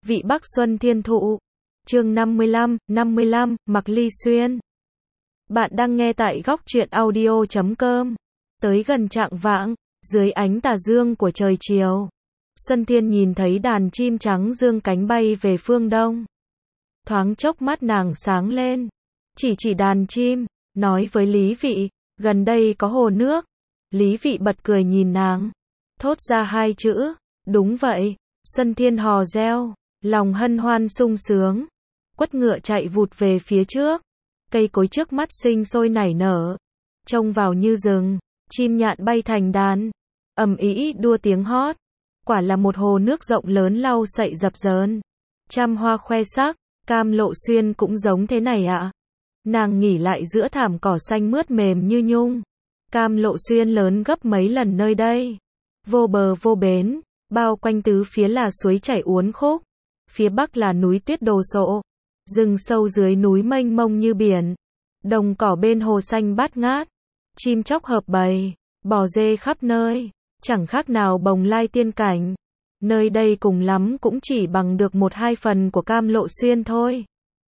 Vị Bắc Xuân Thiên Thụ. Chương 55, Mặc Ly Xuyên. Bạn đang nghe tại góc truyện audio.com. Tới gần chạng vạng, dưới ánh tà dương của trời chiều, Xuân Thiên nhìn thấy đàn chim trắng dương cánh bay về phương đông. Thoáng chốc mắt nàng sáng lên, chỉ đàn chim, nói với Lý Vị, gần đây có hồ nước. Lý Vị bật cười nhìn nàng, thốt ra hai chữ, đúng vậy. Xuân Thiên hò reo, lòng hân hoan sung sướng, quất ngựa chạy vụt về phía trước. Cây cối trước mắt sinh sôi nảy nở, trông vào như rừng, chim nhạn bay thành đàn, ầm ĩ đua tiếng hót. Quả là một hồ nước rộng lớn lau sậy dập dờn, trăm hoa khoe sắc. Cam Lộ Xuyên cũng giống thế này ạ. Nàng nghỉ lại giữa thảm cỏ xanh mướt mềm như nhung. Cam Lộ Xuyên lớn gấp mấy lần nơi đây, vô bờ vô bến, bao quanh tứ phía là suối chảy uốn khúc, phía bắc là núi tuyết đồ sộ, rừng sâu dưới núi mênh mông như biển, đồng cỏ bên hồ xanh bát ngát, chim chóc hợp bầy, bò dê khắp nơi, chẳng khác nào bồng lai tiên cảnh. Nơi đây cùng lắm cũng chỉ bằng được 1/2 phần của Cam Lộ Xuyên thôi.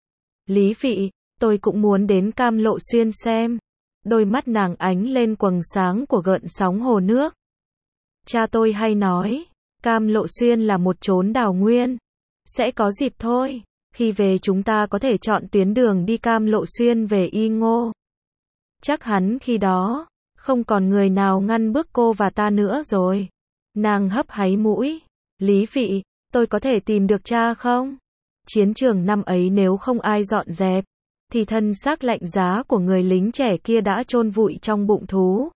Lý Vị, tôi cũng muốn đến Cam Lộ Xuyên xem. Đôi mắt nàng ánh lên quầng sáng của gợn sóng hồ nước. Cha tôi hay nói, Cam Lộ Xuyên là một chốn đào nguyên. Sẽ có dịp thôi, khi về chúng ta có thể chọn tuyến đường đi Cam Lộ Xuyên về Y Ngô. Chắc hẳn khi đó, không còn người nào ngăn bước cô và ta nữa rồi. Nàng hấp háy mũi. Lý Vị, tôi có thể tìm được cha không? Chiến trường năm ấy nếu không ai dọn dẹp, thì thân xác lạnh giá của người lính trẻ kia đã chôn vùi trong bụng thú,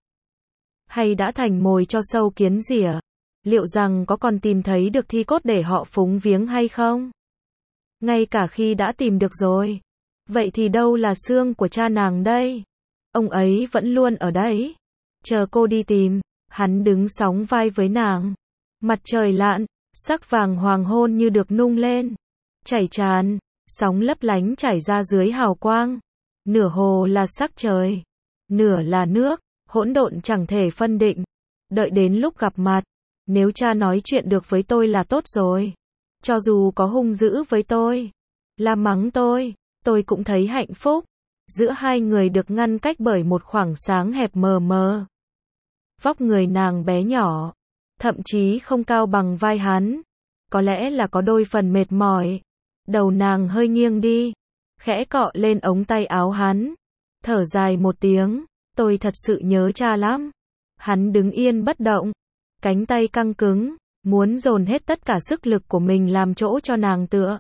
hay đã thành mồi cho sâu kiến rỉa. Liệu rằng có còn tìm thấy được thi cốt để họ phúng viếng hay không? Ngay cả khi đã tìm được rồi, vậy thì đâu là xương của cha nàng đây? Ông ấy vẫn luôn ở đấy, chờ cô đi tìm. Hắn đứng sóng vai với nàng. Mặt trời lặn, sắc vàng hoàng hôn như được nung lên, chảy tràn, sóng lấp lánh chảy ra dưới hào quang. Nửa hồ là sắc trời, nửa là nước, hỗn độn chẳng thể phân định. Đợi đến lúc gặp mặt, nếu cha nói chuyện được với tôi là tốt rồi. Cho dù có hung dữ với tôi, la mắng tôi cũng thấy hạnh phúc. Giữa hai người được ngăn cách bởi một khoảng sáng hẹp mờ mờ. Vóc người nàng bé nhỏ, thậm chí không cao bằng vai hắn. Có lẽ là có đôi phần mệt mỏi. Đầu nàng hơi nghiêng đi, khẽ cọ lên ống tay áo hắn. Thở dài một tiếng, tôi thật sự nhớ cha lắm. Hắn đứng yên bất động, cánh tay căng cứng, muốn dồn hết tất cả sức lực của mình làm chỗ cho nàng tựa.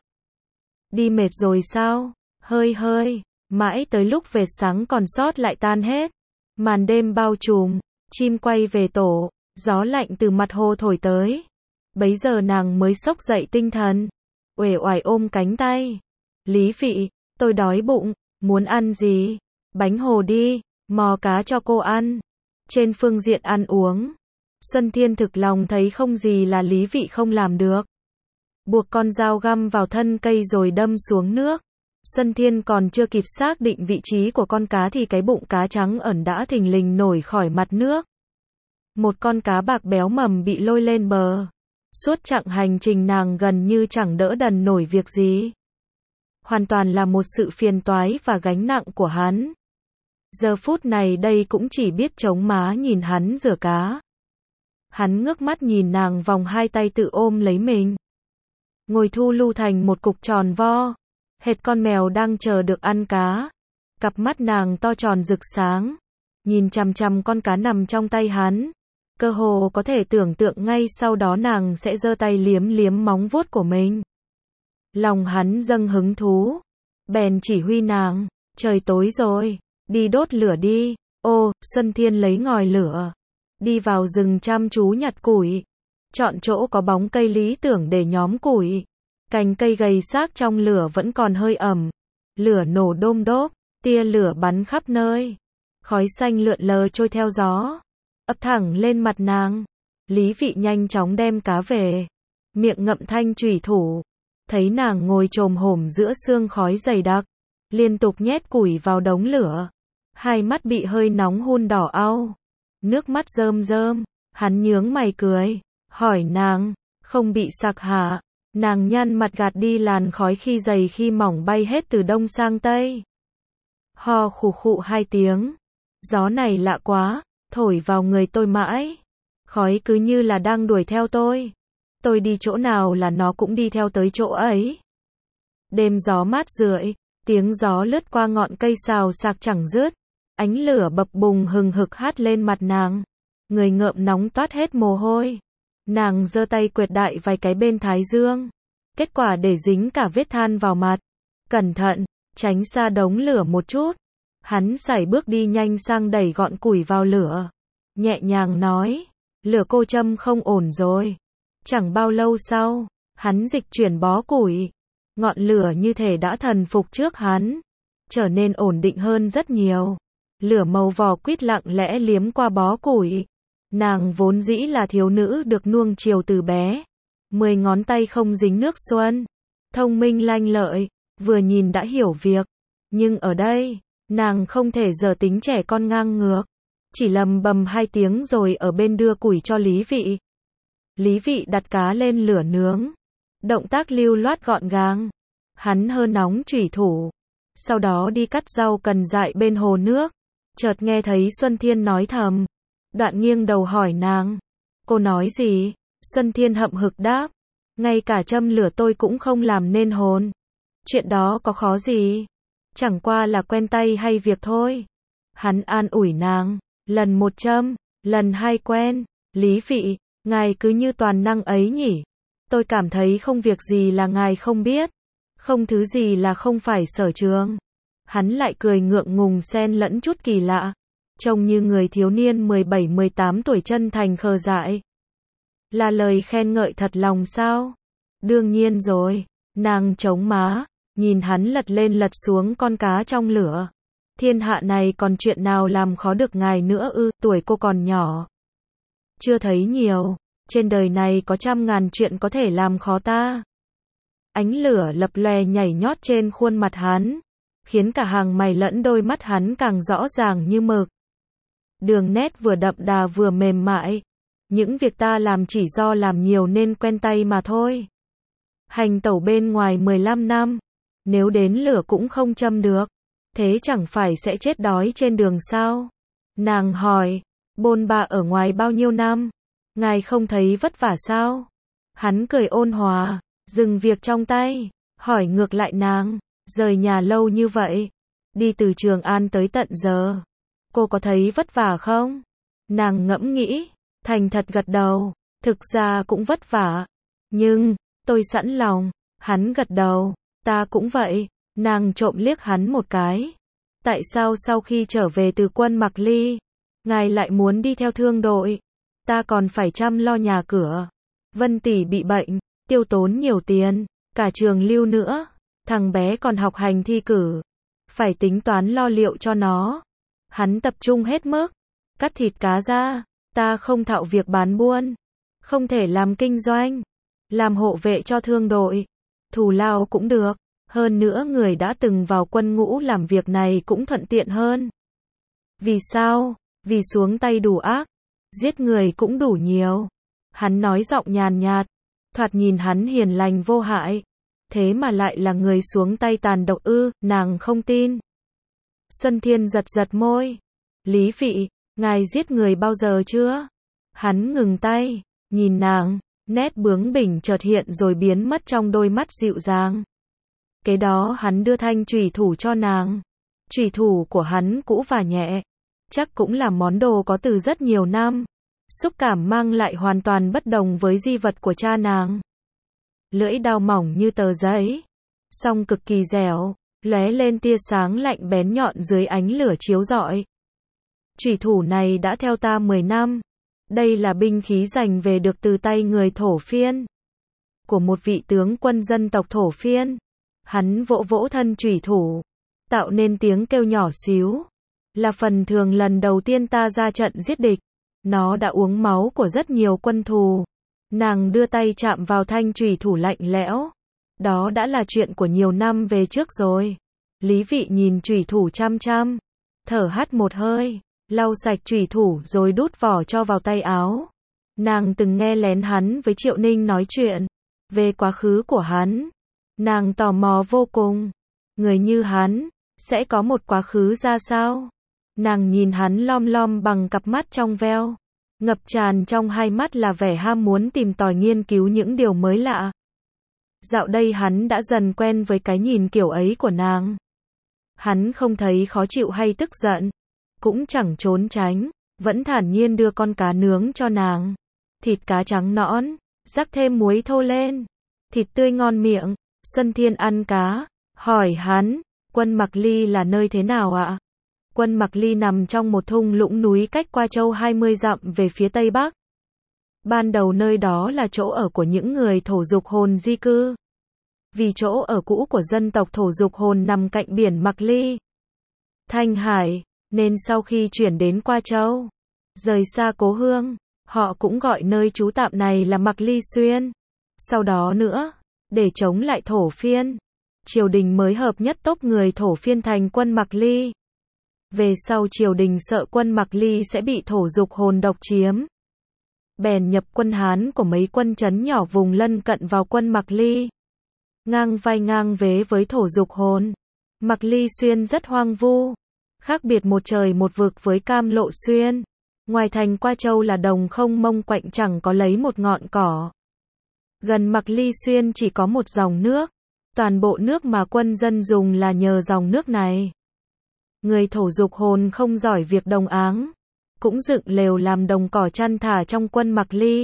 Đi mệt rồi sao? Hơi, mãi tới lúc vệt sáng còn sót lại tan hết. Màn đêm bao trùm, chim quay về tổ, gió lạnh từ mặt hồ thổi tới. Bấy giờ nàng mới xốc dậy tinh thần, uể oải ôm cánh tay. Lý Vị, tôi đói bụng, muốn ăn gì? Bánh hồ đi, mò cá cho cô ăn. Trên phương diện ăn uống, Xuân Thiên thực lòng thấy không gì là Lý Vị không làm được. Buộc con dao găm vào thân cây rồi đâm xuống nước. Xuân Thiên còn chưa kịp xác định vị trí của con cá thì cái bụng cá trắng ẩn đã thình lình nổi khỏi mặt nước. Một con cá bạc béo mầm bị lôi lên bờ. Suốt chặng hành trình nàng gần như chẳng đỡ đần nổi việc gì. Hoàn toàn là một sự phiền toái và gánh nặng của hắn. Giờ phút này đây cũng chỉ biết chống má nhìn hắn rửa cá. Hắn ngước mắt nhìn nàng vòng hai tay tự ôm lấy mình. Ngồi thu lu thành một cục tròn vo, hệt con mèo đang chờ được ăn cá. Cặp mắt nàng to tròn rực sáng, nhìn chằm chằm con cá nằm trong tay hắn. Cơ hồ có thể tưởng tượng ngay sau đó nàng sẽ giơ tay liếm liếm móng vuốt của mình. Lòng hắn dâng hứng thú, bèn chỉ huy nàng, trời tối rồi, đi đốt lửa đi. Ô, Xuân Thiên lấy ngòi lửa, đi vào rừng chăm chú nhặt củi, chọn chỗ có bóng cây lý tưởng để nhóm củi. Cành cây gầy xác trong lửa vẫn còn hơi ẩm, lửa nổ đôm đốp, tia lửa bắn khắp nơi, khói xanh lượn lờ trôi theo gió, ập thẳng lên mặt nàng. Lý Vị nhanh chóng đem cá về, miệng ngậm thanh chủy thủ, thấy nàng ngồi chồm hổm giữa sương khói dày đặc, liên tục nhét củi vào đống lửa, hai mắt bị hơi nóng hun đỏ au, nước mắt rơm rơm. Hắn nhướng mày cười, hỏi nàng, không bị sặc hả? Nàng nhăn mặt gạt đi làn khói khi dày khi mỏng bay hết từ đông sang tây. Ho khụ khụ 2 tiếng. Gió này lạ quá, thổi vào người tôi mãi. Khói cứ như là đang đuổi theo tôi. Tôi đi chỗ nào là nó cũng đi theo tới chỗ ấy. Đêm gió mát rượi, tiếng gió lướt qua ngọn cây xào xạc chẳng dứt. Ánh lửa bập bùng hừng hực hát lên mặt nàng. Người ngợm nóng toát hết mồ hôi. Nàng giơ tay quệt đại vài cái bên thái dương. Kết quả để dính cả vết than vào mặt. Cẩn thận, tránh xa đống lửa một chút. Hắn sải bước đi nhanh sang đẩy gọn củi vào lửa. Nhẹ nhàng nói, lửa cô châm không ổn rồi. Chẳng bao lâu sau, hắn dịch chuyển bó củi. Ngọn lửa như thể đã thần phục trước hắn. Trở nên ổn định hơn rất nhiều. Lửa màu vỏ quýt lặng lẽ liếm qua bó củi. Nàng vốn dĩ là thiếu nữ được nuông chiều từ bé. 10 ngón tay không dính nước xuân. Thông minh lanh lợi, vừa nhìn đã hiểu việc. Nhưng ở đây, nàng không thể giờ tính trẻ con ngang ngược. Chỉ lầm bầm 2 tiếng rồi ở bên đưa củi cho Lý Vị. Lý Vị đặt cá lên lửa nướng. Động tác lưu loát gọn gàng. Hắn hơ nóng chủy thủ. Sau đó đi cắt rau cần dại bên hồ nước. Chợt nghe thấy Xuân Thiên nói thầm. Đoạn nghiêng đầu hỏi nàng. Cô nói gì? Xuân Thiên hậm hực đáp. Ngay cả châm lửa tôi cũng không làm nên hồn. Chuyện đó có khó gì? Chẳng qua là quen tay hay việc thôi. Hắn an ủi nàng. Lần 1 châm, lần 2 quen. Lý Vị, ngài cứ như toàn năng ấy nhỉ? Tôi cảm thấy không việc gì là ngài không biết. Không thứ gì là không phải sở trường. Hắn lại cười ngượng ngùng xen lẫn chút kỳ lạ. Trông như người thiếu niên 17-18 tuổi chân thành khờ dại. Là lời khen ngợi thật lòng sao? Đương nhiên rồi. Nàng chống má, nhìn hắn lật lên lật xuống con cá trong lửa. Thiên hạ này còn chuyện nào làm khó được ngài nữa ư? Tuổi cô còn nhỏ. Chưa thấy nhiều. Trên đời này có trăm ngàn chuyện có thể làm khó ta. Ánh lửa lập lòe nhảy nhót trên khuôn mặt hắn. Khiến cả hàng mày lẫn đôi mắt hắn càng rõ ràng như mực. Đường nét vừa đậm đà vừa mềm mại. Những việc ta làm chỉ do làm nhiều nên quen tay mà thôi. Hành tẩu bên ngoài 15 năm. Nếu đến lửa cũng không châm được. Thế chẳng phải sẽ chết đói trên đường sao? Nàng hỏi. Bôn ba ở ngoài bao nhiêu năm? Ngài không thấy vất vả sao? Hắn cười ôn hòa. Dừng việc trong tay. Hỏi ngược lại nàng. Rời nhà lâu như vậy. Đi từ Trường An tới tận giờ. Cô có thấy vất vả không? Nàng ngẫm nghĩ. Thành thật gật đầu. Thực ra cũng vất vả. Nhưng, tôi sẵn lòng. Hắn gật đầu. Ta cũng vậy. Nàng trộm liếc hắn một cái. Tại sao sau khi trở về từ quân Mạc Ly, ngài lại muốn đi theo thương đội? Ta còn phải chăm lo nhà cửa. Vân tỷ bị bệnh, tiêu tốn nhiều tiền, cả trường lưu nữa. Thằng bé còn học hành thi cử. Phải tính toán lo liệu cho nó. Hắn tập trung hết mức. Cắt thịt cá ra. Ta không thạo việc bán buôn. Không thể làm kinh doanh. Làm hộ vệ cho thương đội. Thù lao cũng được. Hơn nữa người đã từng vào quân ngũ làm việc này cũng thuận tiện hơn. Vì sao? Vì xuống tay đủ ác. Giết người cũng đủ nhiều. Hắn nói giọng nhàn nhạt. Thoạt nhìn hắn hiền lành vô hại. Thế mà lại là người xuống tay tàn độc ư? Nàng không tin. Xuân Thiên giật giật môi. Lý Vị, ngài giết người bao giờ chưa? Hắn ngừng tay, nhìn nàng, nét bướng bỉnh chợt hiện rồi biến mất trong đôi mắt dịu dàng. Kế đó hắn đưa thanh chủy thủ cho nàng. Chủy thủ của hắn cũ và nhẹ, chắc cũng là món đồ có từ rất nhiều năm. Xúc cảm mang lại hoàn toàn bất đồng với di vật của cha nàng. Lưỡi dao mỏng như tờ giấy, song cực kỳ dẻo, lóe lên tia sáng lạnh bén nhọn dưới ánh lửa chiếu rọi. Chủy thủ này đã theo ta 10 năm. Đây là binh khí giành về được từ tay người Thổ Phiên. Của một vị tướng quân dân tộc Thổ Phiên. Hắn vỗ vỗ thân chủy thủ, tạo nên tiếng kêu nhỏ xíu. Là phần thưởng lần đầu tiên ta ra trận giết địch. Nó đã uống máu của rất nhiều quân thù. Nàng đưa tay chạm vào thanh chủy thủ lạnh lẽo. Đó đã là chuyện của nhiều năm về trước rồi. Lý Vị nhìn chủy thủ chăm chăm, thở hắt một hơi, lau sạch chủy thủ rồi đút vỏ cho vào tay áo. Nàng từng nghe lén hắn với Triệu Ninh nói chuyện. về quá khứ của hắn. Nàng tò mò vô cùng. Người như hắn, sẽ có một quá khứ ra sao? Nàng nhìn hắn lom lom bằng cặp mắt trong veo. Ngập tràn trong hai mắt là vẻ ham muốn tìm tòi nghiên cứu những điều mới lạ. Dạo đây hắn đã dần quen với cái nhìn kiểu ấy của nàng. Hắn không thấy khó chịu hay tức giận, cũng chẳng trốn tránh, vẫn thản nhiên đưa con cá nướng cho nàng. Thịt cá trắng nõn, rắc thêm muối thô lên, thịt tươi ngon miệng. Xuân Thiên ăn cá, hỏi hắn, Quân Mạc Ly là nơi thế nào ạ? Quân Mạc Ly nằm trong một thung lũng núi cách Qua Châu 20 dặm về phía tây bắc. Ban đầu nơi đó là chỗ ở của những người thổ dục hồn di cư. Vì chỗ ở cũ của dân tộc thổ dục hồn nằm cạnh biển Mạc Ly, Thanh Hải, nên sau khi chuyển đến Qua Châu, rời xa cố hương, họ cũng gọi nơi trú tạm này là Mạc Ly Xuyên. Sau đó nữa, để chống lại thổ phiên, triều đình mới hợp nhất tốc người thổ phiên thành quân Mạc Ly. Về sau triều đình sợ quân Mạc Ly sẽ bị thổ dục hồn độc chiếm, bèn nhập quân Hán của mấy quân trấn nhỏ vùng lân cận vào quân Mạc Ly, ngang vai ngang vế với thổ dục hồn. Mạc Ly Xuyên rất hoang vu, khác biệt một trời một vực với Cam Lộ Xuyên. Ngoài thành Qua Châu là đồng không mông quạnh, chẳng có lấy một ngọn cỏ. Gần Mạc Ly Xuyên chỉ có một dòng nước, toàn bộ nước mà quân dân dùng là nhờ dòng nước này. Người thổ dục hồn không giỏi việc đồng áng, cũng dựng lều làm đồng cỏ chăn thả trong quân Mạc Ly.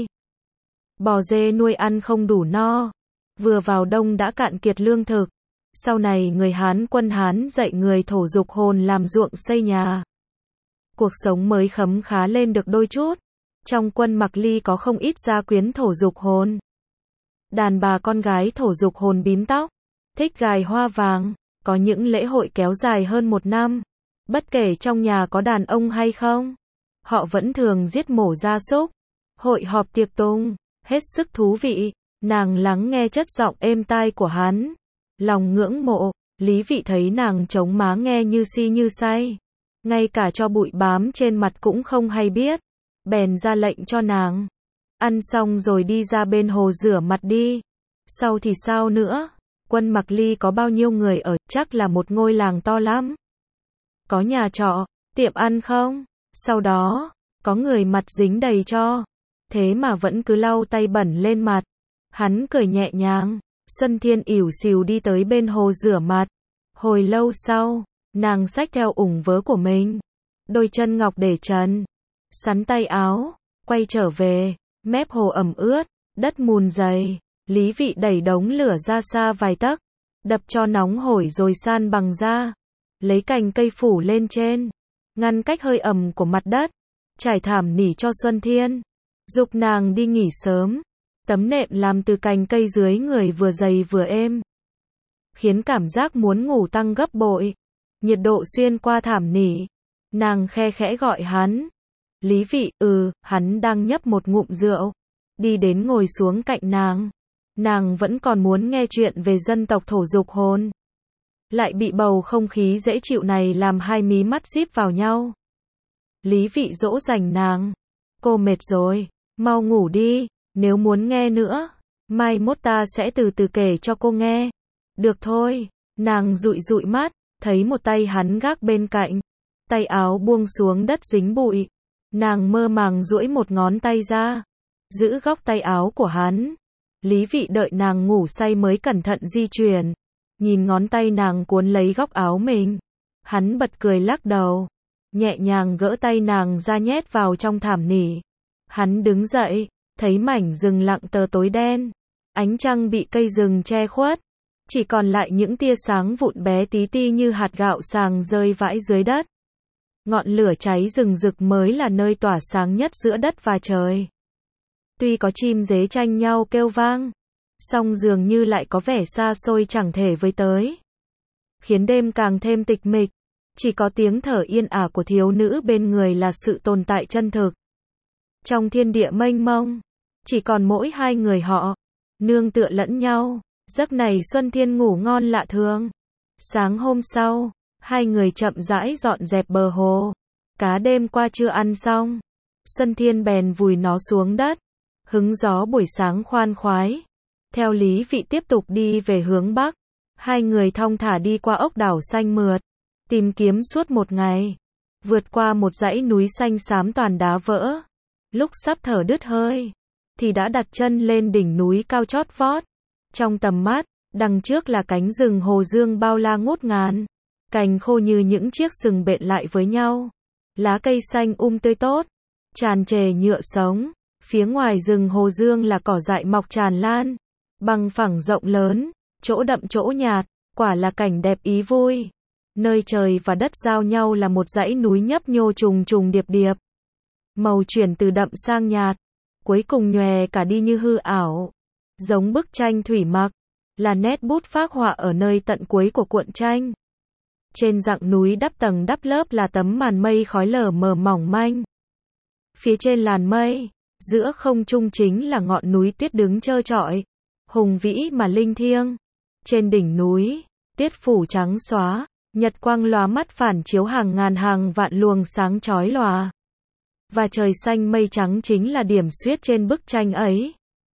Bò dê nuôi ăn không đủ no, vừa vào đông đã cạn kiệt lương thực. Sau này người Hán, quân Hán dạy người thổ dục hồn làm ruộng xây nhà. Cuộc sống mới khấm khá lên được đôi chút. Trong quân Mạc Ly có không ít gia quyến thổ dục hồn. Đàn bà con gái thổ dục hồn bím tóc, thích gài hoa vàng, có những lễ hội kéo dài hơn một năm. Bất kể trong nhà có đàn ông hay không, họ vẫn thường giết mổ gia súc, hội họp tiệc tùng, hết sức thú vị. Nàng lắng nghe chất giọng êm tai của hắn, lòng ngưỡng mộ. Lý Vị thấy nàng chống má nghe như si như say, ngay cả cho bụi bám trên mặt cũng không hay biết, bèn ra lệnh cho nàng ăn xong rồi đi ra bên hồ rửa mặt đi. Sau thì sao nữa? Quân Mạc Ly có bao nhiêu người ở? Chắc là một ngôi làng to lắm. Có nhà trọ, tiệm ăn không? Sau đó, có người mặt dính đầy tro, thế mà vẫn cứ lau tay bẩn lên mặt. Hắn cười nhẹ nhàng. Xuân Thiên ỉu xìu đi tới bên hồ rửa mặt. Hồi lâu sau, nàng xách theo ủng vớ của mình, đôi chân ngọc để trần, sắn tay áo, quay trở về. Mép hồ ẩm ướt, đất mùn dày. Lý Vị đẩy đống lửa ra xa vài tấc, đập cho nóng hổi rồi san bằng ra, lấy cành cây phủ lên trên, ngăn cách hơi ẩm của mặt đất, trải thảm nỉ cho Xuân Thiên, giục nàng đi nghỉ sớm. Tấm nệm làm từ cành cây dưới người vừa dày vừa êm, khiến cảm giác muốn ngủ tăng gấp bội. Nhiệt độ xuyên qua thảm nỉ, nàng khe khẽ gọi hắn. Lý Vị, hắn đang nhấp một ngụm rượu, đi đến ngồi xuống cạnh nàng. Nàng vẫn còn muốn nghe chuyện về dân tộc thổ dục hồn, lại bị bầu không khí dễ chịu này làm hai mí mắt díp vào nhau. Lý Vị dỗ dành nàng, cô mệt rồi, mau ngủ đi, nếu muốn nghe nữa, mai mốt ta sẽ từ từ kể cho cô nghe. Được thôi. Nàng dụi dụi mắt, thấy một tay hắn gác bên cạnh, tay áo buông xuống đất dính bụi. Nàng mơ màng duỗi một ngón tay ra, giữ góc tay áo của hắn. Lý Vị đợi nàng ngủ say mới cẩn thận di chuyển, nhìn ngón tay nàng cuốn lấy góc áo mình. Hắn bật cười lắc đầu, nhẹ nhàng gỡ tay nàng ra nhét vào trong thảm nỉ. Hắn đứng dậy, thấy mảnh rừng lặng tờ tối đen, ánh trăng bị cây rừng che khuất, chỉ còn lại những tia sáng vụn bé tí ti như hạt gạo sàng rơi vãi dưới đất. Ngọn lửa cháy rừng rực mới là nơi tỏa sáng nhất giữa đất và trời. Tuy có chim dế tranh nhau kêu vang, song dường như lại có vẻ xa xôi chẳng thể với tới, khiến đêm càng thêm tịch mịch. Chỉ có tiếng thở yên ả của thiếu nữ bên người là sự tồn tại chân thực. Trong thiên địa mênh mông, chỉ còn mỗi hai người họ, nương tựa lẫn nhau. Giấc này Xuân Thiên ngủ ngon lạ thường. Sáng hôm sau, hai người chậm rãi dọn dẹp bờ hồ. Cá đêm qua chưa ăn xong, Xuân Thiên bèn vùi nó xuống đất, hứng gió buổi sáng khoan khoái. Theo Lý Vị tiếp tục đi về hướng Bắc. Hai người thong thả đi qua ốc đảo xanh mượt. Tìm kiếm suốt một ngày. Vượt qua một dãy núi xanh xám toàn đá vỡ. Lúc sắp thở đứt hơi. Thì đã đặt chân lên đỉnh núi cao chót vót. Trong tầm mắt, đằng trước là cánh rừng Hồ Dương bao la ngút ngàn. Cành khô như những chiếc sừng bện lại với nhau. Lá cây xanh tươi tốt. Tràn trề nhựa sống. Phía ngoài rừng Hồ Dương là cỏ dại mọc tràn lan. Bằng phẳng rộng lớn. Chỗ đậm chỗ nhạt. Quả là cảnh đẹp ý vui. Nơi trời và đất giao nhau là một dãy núi nhấp nhô trùng trùng điệp điệp. Màu chuyển từ đậm sang nhạt. Cuối cùng nhòe cả đi như hư ảo. Giống bức tranh thủy mặc. Là nét bút phác họa ở nơi tận cuối của cuộn tranh. Trên dặng núi đắp tầng đắp lớp là tấm màn mây khói lờ mờ mỏng manh. Phía trên làn mây, giữa không trung chính là ngọn núi tuyết đứng trơ trọi. Hùng vĩ mà linh thiêng. Trên đỉnh núi, tuyết phủ trắng xóa. Nhật quang lóa mắt phản chiếu hàng ngàn hàng vạn luồng sáng chói lòa. Và trời xanh mây trắng chính là điểm xuyết trên bức tranh ấy.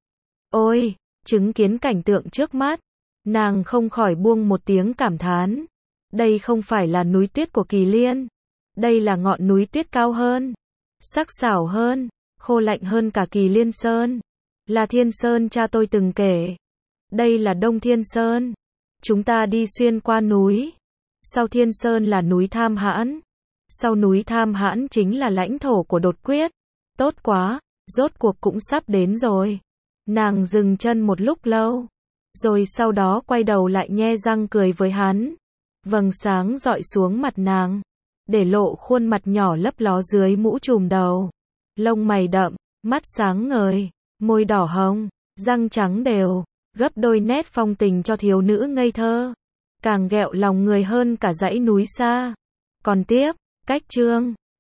Ôi, chứng kiến cảnh tượng trước mắt, nàng không khỏi buông một tiếng cảm thán. Đây không phải là núi tuyết của Kỳ Liên. Đây là ngọn núi tuyết cao hơn, sắc sảo hơn, khô lạnh hơn cả Kỳ Liên Sơn. Là Thiên Sơn cha tôi từng kể. Đây là Đông Thiên Sơn. Chúng ta đi xuyên qua núi. Sau Thiên Sơn là núi Tham Hãn. Sau núi Tham Hãn chính là lãnh thổ của Đột Quyết. Tốt quá, rốt cuộc cũng sắp đến rồi. Nàng dừng chân một lúc lâu. Rồi sau đó quay đầu lại nhe răng cười với hắn. Vầng sáng dọi xuống mặt nàng. Để lộ khuôn mặt nhỏ lấp ló dưới mũ trùm đầu. Lông mày đậm, mắt sáng ngời, môi đỏ hồng, răng trắng đều. Gấp đôi nét phong tình cho thiếu nữ ngây thơ. Càng ghẹo lòng người hơn cả dãy núi xa. Còn tiếp, cách chương